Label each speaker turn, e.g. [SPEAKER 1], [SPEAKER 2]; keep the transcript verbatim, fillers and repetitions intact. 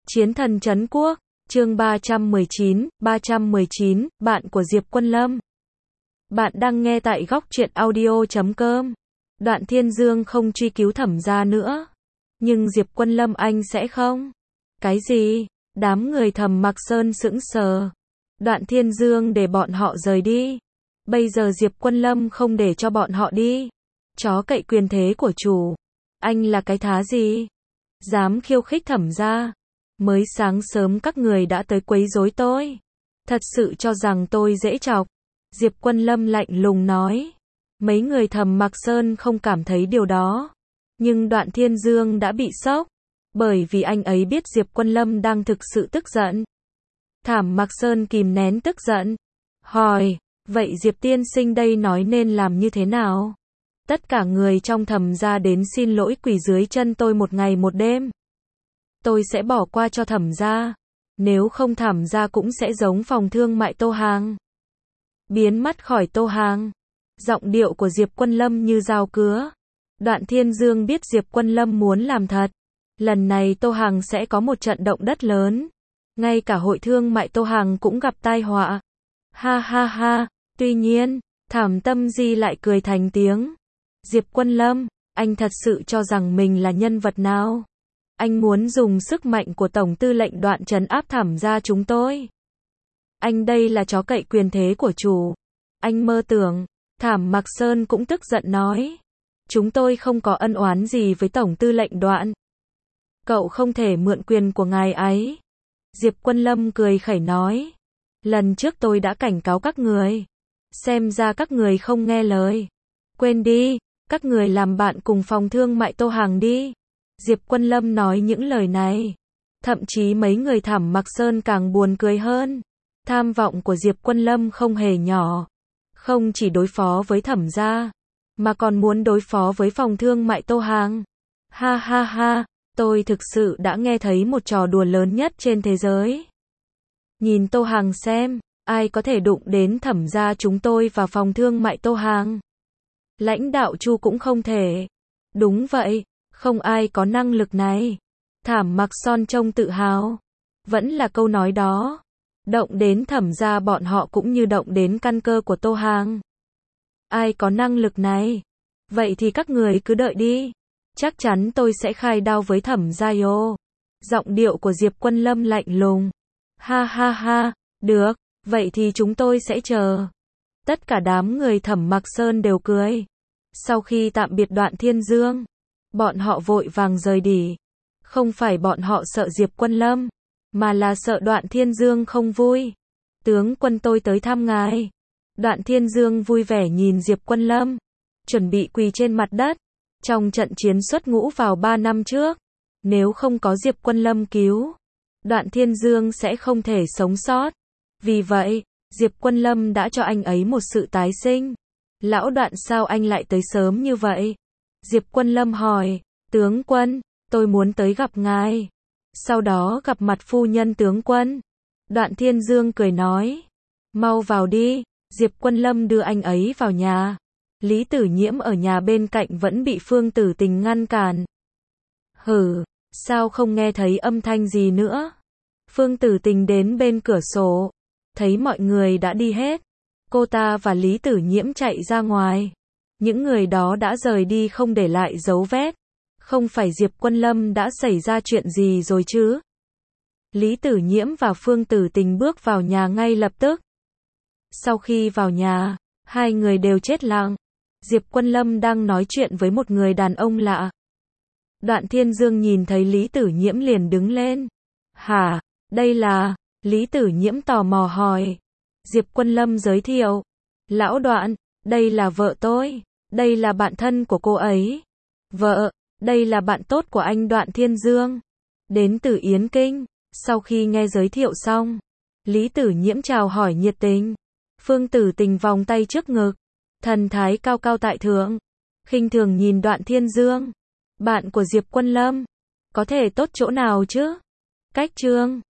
[SPEAKER 1] Chiến thần trấn quốc, chương ba trăm mười chín, ba trăm mười chín, bạn của Diệp Quân Lâm. Bạn đang nghe tại góc truyện audio chấm com. Đoạn Thiên Dương không truy cứu Thẩm gia nữa. Nhưng Diệp Quân Lâm anh sẽ không? Cái gì? Đám người Thẩm Mặc Sơn sững sờ. Đoạn Thiên Dương để bọn họ rời đi. Bây giờ Diệp Quân Lâm không để cho bọn họ đi. Chó cậy quyền thế của chủ. Anh là cái thá gì? Dám khiêu khích Thẩm gia. Mới sáng sớm các người đã tới quấy rối tôi. Thật sự cho rằng tôi dễ chọc. Diệp Quân Lâm lạnh lùng nói. Mấy người Thẩm Mặc Sơn không cảm thấy điều đó. Nhưng Đoạn Thiên Dương đã bị sốc. Bởi vì anh ấy biết Diệp Quân Lâm đang thực sự tức giận. Thẩm Mặc Sơn kìm nén tức giận. Hỏi, vậy Diệp tiên sinh đây nói nên làm như thế nào? Tất cả người trong Thẩm gia đến xin lỗi quỳ dưới chân tôi một ngày một đêm. Tôi sẽ bỏ qua cho Thẩm gia. Nếu không Thẩm gia cũng sẽ giống phòng thương mại Tô Hàng. Biến mắt khỏi Tô Hàng. Giọng điệu của Diệp Quân Lâm như dao cứa. Đoạn Thiên Dương biết Diệp Quân Lâm muốn làm thật. Lần này Tô Hàng sẽ có một trận động đất lớn. Ngay cả hội thương mại Tô Hàng cũng gặp tai họa. Ha ha ha, tuy nhiên, Thẩm Tâm Di lại cười thành tiếng. Diệp Quân Lâm, anh thật sự cho rằng mình là nhân vật nào? Anh muốn dùng sức mạnh của Tổng tư lệnh Đoạn trấn áp Thẩm gia chúng tôi. Anh đây là chó cậy quyền thế của chủ. Anh mơ tưởng. Thẩm Mặc Sơn cũng tức giận nói. Chúng tôi không có ân oán gì với Tổng tư lệnh Đoạn. Cậu không thể mượn quyền của ngài ấy. Diệp Quân Lâm cười khẩy nói. Lần trước tôi đã cảnh cáo các người. Xem ra các người không nghe lời. Quên đi, các người làm bạn cùng phòng thương mại Tô Hàng đi. Diệp Quân Lâm nói những lời này. Thậm chí mấy người Thẩm Mặc Sơn càng buồn cười hơn. Tham vọng của Diệp Quân Lâm không hề nhỏ. Không chỉ đối phó với Thẩm gia, mà còn muốn đối phó với phòng thương mại Tô Hàng. Ha ha ha, tôi thực sự đã nghe thấy một trò đùa lớn nhất trên thế giới. Nhìn Tô Hàng xem, ai có thể đụng đến Thẩm gia chúng tôi và phòng thương mại Tô Hàng. Lãnh đạo Chu cũng không thể. Đúng vậy, không ai có năng lực này. Thẩm Mặc Son trông tự hào. Vẫn là câu nói đó. Động đến Thẩm gia bọn họ cũng như động đến căn cơ của Tô Hàng. Ai có năng lực này? Vậy thì các người cứ đợi đi. Chắc chắn tôi sẽ khai đao với Thẩm gia yo. Giọng điệu của Diệp Quân Lâm lạnh lùng. Ha ha ha, được, vậy thì chúng tôi sẽ chờ. Tất cả đám người Thẩm Mặc Sơn đều cười. Sau khi tạm biệt Đoạn Thiên Dương, bọn họ vội vàng rời đi. Không phải bọn họ sợ Diệp Quân Lâm, mà là sợ Đoạn Thiên Dương không vui. Tướng quân tôi tới thăm ngài. Đoạn Thiên Dương vui vẻ nhìn Diệp Quân Lâm, chuẩn bị quỳ trên mặt đất. Trong trận chiến xuất ngũ vào ba năm trước, nếu không có Diệp Quân Lâm cứu, Đoạn Thiên Dương sẽ không thể sống sót. Vì vậy, Diệp Quân Lâm đã cho anh ấy một sự tái sinh. Lão Đoạn, sao anh lại tới sớm như vậy? Diệp Quân Lâm hỏi. Tướng quân, tôi muốn tới gặp ngài. Sau đó gặp mặt phu nhân tướng quân. Đoạn Thiên Dương cười nói. Mau vào đi. Diệp Quân Lâm đưa anh ấy vào nhà. Lý Tử Nhiễm ở nhà bên cạnh vẫn bị Phương Tử Tình ngăn cản. Hử, sao không nghe thấy âm thanh gì nữa? Phương Tử Tình đến bên cửa sổ. Thấy mọi người đã đi hết. Cô ta và Lý Tử Nhiễm chạy ra ngoài. Những người đó đã rời đi không để lại dấu vết. Không phải Diệp Quân Lâm đã xảy ra chuyện gì rồi chứ? Lý Tử Nhiễm và Phương Tử Tình bước vào nhà ngay lập tức. Sau khi vào nhà, hai người đều chết lặng. Diệp Quân Lâm đang nói chuyện với một người đàn ông lạ. Đoạn Thiên Dương nhìn thấy Lý Tử Nhiễm liền đứng lên. Hả, đây là... Lý Tử Nhiễm tò mò hỏi. Diệp Quân Lâm giới thiệu. Lão Đoạn, đây là vợ tôi. Đây là bạn thân của cô ấy. Vợ, đây là bạn tốt của anh Đoạn Thiên Dương. Đến từ Yến Kinh. Sau khi nghe giới thiệu xong, Lý Tử Nhiễm chào hỏi nhiệt tình. Phương Tử Tình vòng tay trước ngực. Thần thái cao cao tại thượng. Khinh thường nhìn Đoạn Thiên Dương. Bạn của Diệp Quân Lâm. Có thể tốt chỗ nào chứ? Cách trương.